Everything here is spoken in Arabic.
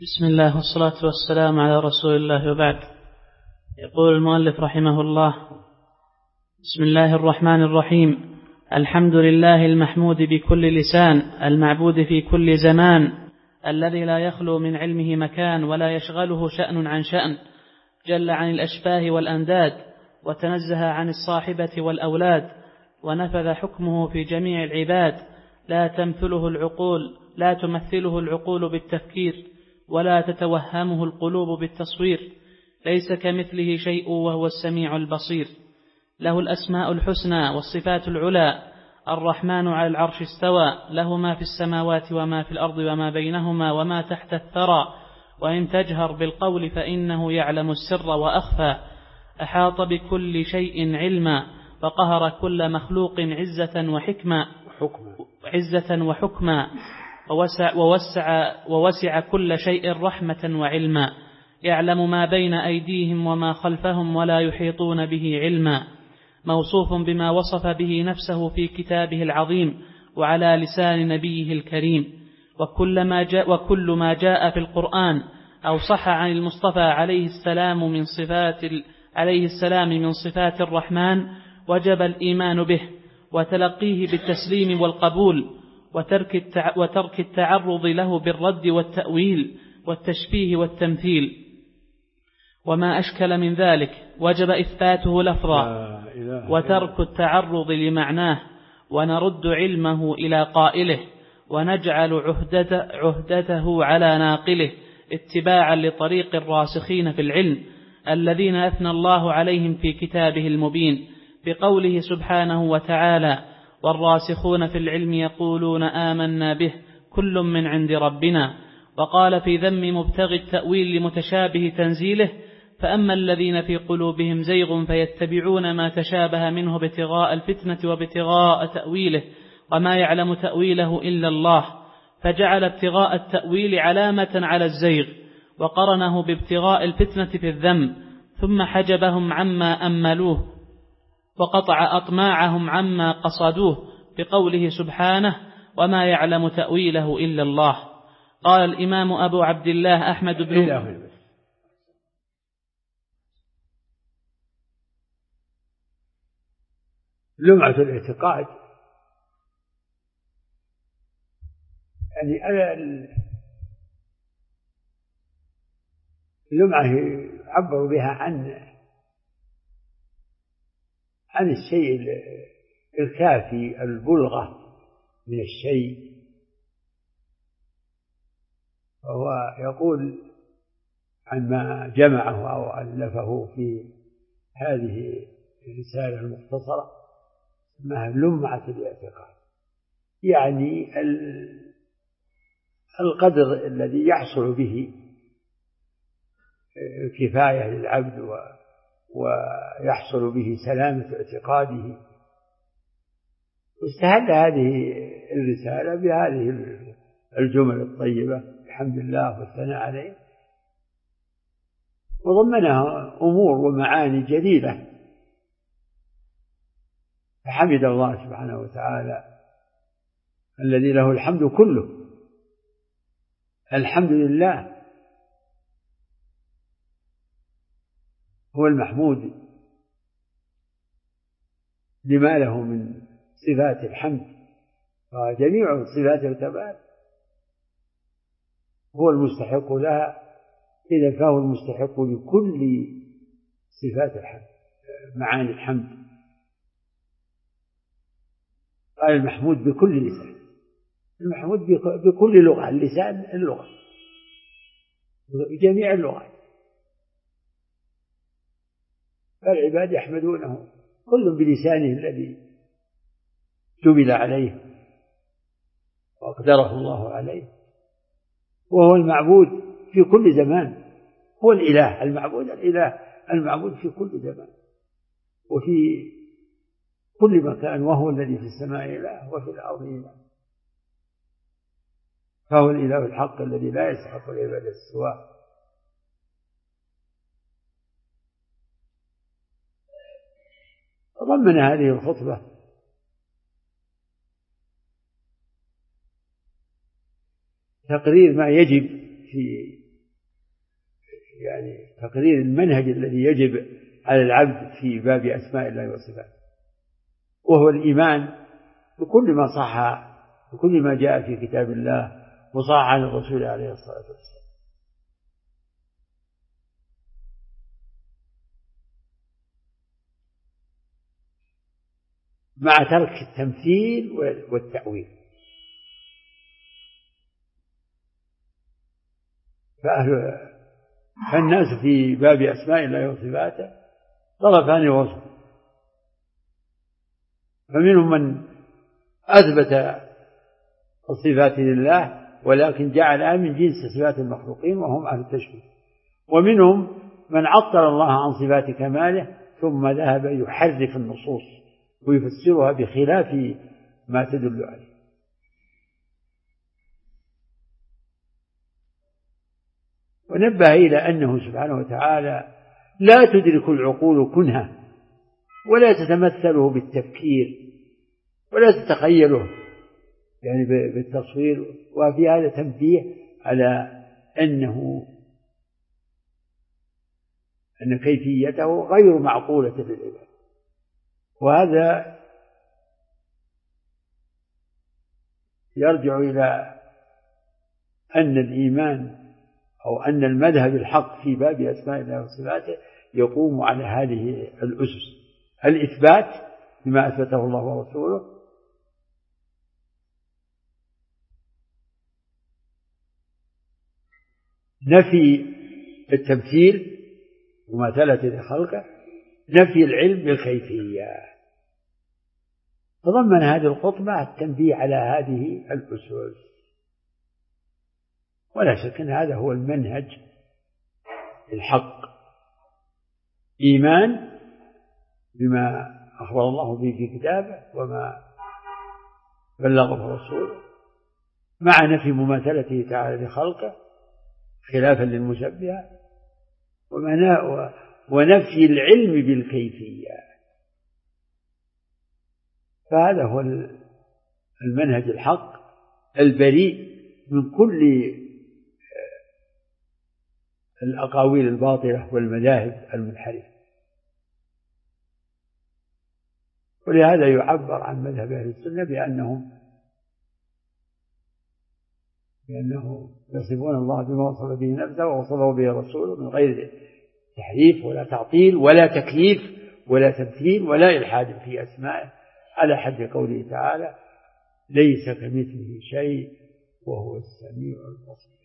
بسم الله والصلاة والسلام على رسول الله وبعد. يقول المؤلف رحمه الله: بسم الله الرحمن الرحيم. الحمد لله المحمود بكل لسان، المعبود في كل زمان، الذي لا يخلو من علمه مكان ولا يشغله شأن عن شأن، جل عن الأشباه والأنداد، وتنزه عن الصاحبة والأولاد، ونفذ حكمه في جميع العباد، لا تمثله العقول بالتفكير، ولا تتوهمه القلوب بالتصوير، ليس كمثله شيء وهو السميع البصير، له الأسماء الحسنى والصفات العلى، الرحمن على العرش استوى، له ما في السماوات وما في الأرض وما بينهما وما تحت الثرى، وإن تجهر بالقول فإنه يعلم السر وأخفى، أحاط بكل شيء علما، وقهر كل مخلوق عزة وحكما، ووسع كل شيء رحمة وعلما، يعلم ما بين أيديهم وما خلفهم ولا يحيطون به علما، موصوف بما وصف به نفسه في كتابه العظيم وعلى لسان نبيه الكريم، وكل ما جاء في القرآن أو صح عن المصطفى عليه السلام من صفات الرحمن وجب الإيمان به، وتلقيه بالتسليم والقبول، وترك التعرض له بالرد والتأويل والتشبيه والتمثيل، وما أشكل من ذلك وجب إثباته لفظا وترك التعرض لمعناه، ونرد علمه إلى قائله، ونجعل عهدته على ناقله، اتباعا لطريق الراسخين في العلم الذين أثنى الله عليهم في كتابه المبين بقوله سبحانه وتعالى: والراسخون في العلم يقولون آمنا به كل من عند ربنا. وقال في ذم مبتغي التأويل لمتشابه تنزيله: فأما الذين في قلوبهم زيغ فيتبعون ما تشابه منه ابتغاء الفتنة وابتغاء تأويله وما يعلم تأويله إلا الله، فجعل ابتغاء التأويل علامة على الزيغ، وقرنه بابتغاء الفتنة في الذم، ثم حجبهم عما أملوه وقطع أطماعهم عما قصدوه بقوله سبحانه: وما يعلم تأويله إلا الله. قال الإمام أبو عبد الله أحمد بن لمعة الاعتقاد، يعني اللمعة يعبر بها عن الشيء الكافي، البلغة من الشيء. وهو يقول عن ما جمعه أو ألفه في هذه الرسالة المختصرة اسمها لمعة الاعتقاد، يعني القدر الذي يحصل به الكفاية للعبد ويحصل به سلامة اعتقاده. واستهل هذه الرسالة بهذه الجمل الطيبة: الحمد لله والثناء عليه، وضمنها أمور ومعاني جديدة. فحمد الله سبحانه وتعالى الذي له الحمد كله. الحمد لله هو المحمود لما له من صفات الحمد، وجميع صفات الكمال هو المستحق لها، إذا فهو المستحق لكل صفات الحمد، معاني الحمد. قال المحمود بكل لسان، المحمود بكل لغة، اللسان اللغة، بجميع اللغات، فالعباد يحمدونه كل بلسانه الذي جبل عليه وأقدره الله عليه. وهو المعبود في كل زمان، هو الإله المعبود، الإله المعبود في كل زمان وفي كل مكان، وهو الذي في السماء إله وفي الأرض إله، فهو الإله الحق الذي لا يسحق العبادة سواه. ضمن هذه الخطبة تقرير ما يجب في يعني تقرير المنهج الذي يجب على العبد في باب أسماء الله وصفاته، وهو الإيمان بكل ما صح، بكل ما جاء في كتاب الله وصح عن الرسول عليه الصلاة والسلام، مع ترك التمثيل والتأويل. فالناس في باب أسماء الله وصفاته طرفان وسط، فمنهم من أثبت الصفات لله ولكن جعلها من جنس صفات المخلوقين وهم أهل التشبيه، ومنهم من عطل الله عن صفات كماله ثم ذهب يحرف النصوص ويفسرها بخلاف ما تدل عليه. ونبه إلى أنه سبحانه وتعالى لا تدرك العقول كنها ولا تتمثله بالتفكير ولا تتخيله يعني بالتصوير، وفي هذا تنبيه على أن كيفيته غير معقولة للعباد. وهذا يرجع إلى أن الإيمان أو أن المذهب الحق في باب أسماء الله وصفاته يقوم على هذه الأسس: الإثبات بما أثبته الله ورسوله، نفي التمثيل ومماثلة لخلقه، نفي العلم بالكيفية. تضمن هذه الخطبة التنبيه على هذه الأسس، ولا شك أن هذا هو المنهج الحق: إيمان بما أخبر الله به في كتابه وما بلغه رسوله، مع نفي مماثلته تعالى لخلقه خلافا للمشبهة، ونفي العلم بالكيفية. فهذا هو المنهج الحق البريء من كل الأقاويل الباطلة والمذاهب المنحرفة. ولهذا يعبر عن مذهب أهل السنة بأنهم يصفون الله بما وصف به نفسه ووصفه به رسوله من غير تحريف ولا تعطيل ولا تكييف ولا تمثيل ولا إلحاد في أسمائه، على حد قوله تعالى: ليس كمثله شيء وهو السميع البصير.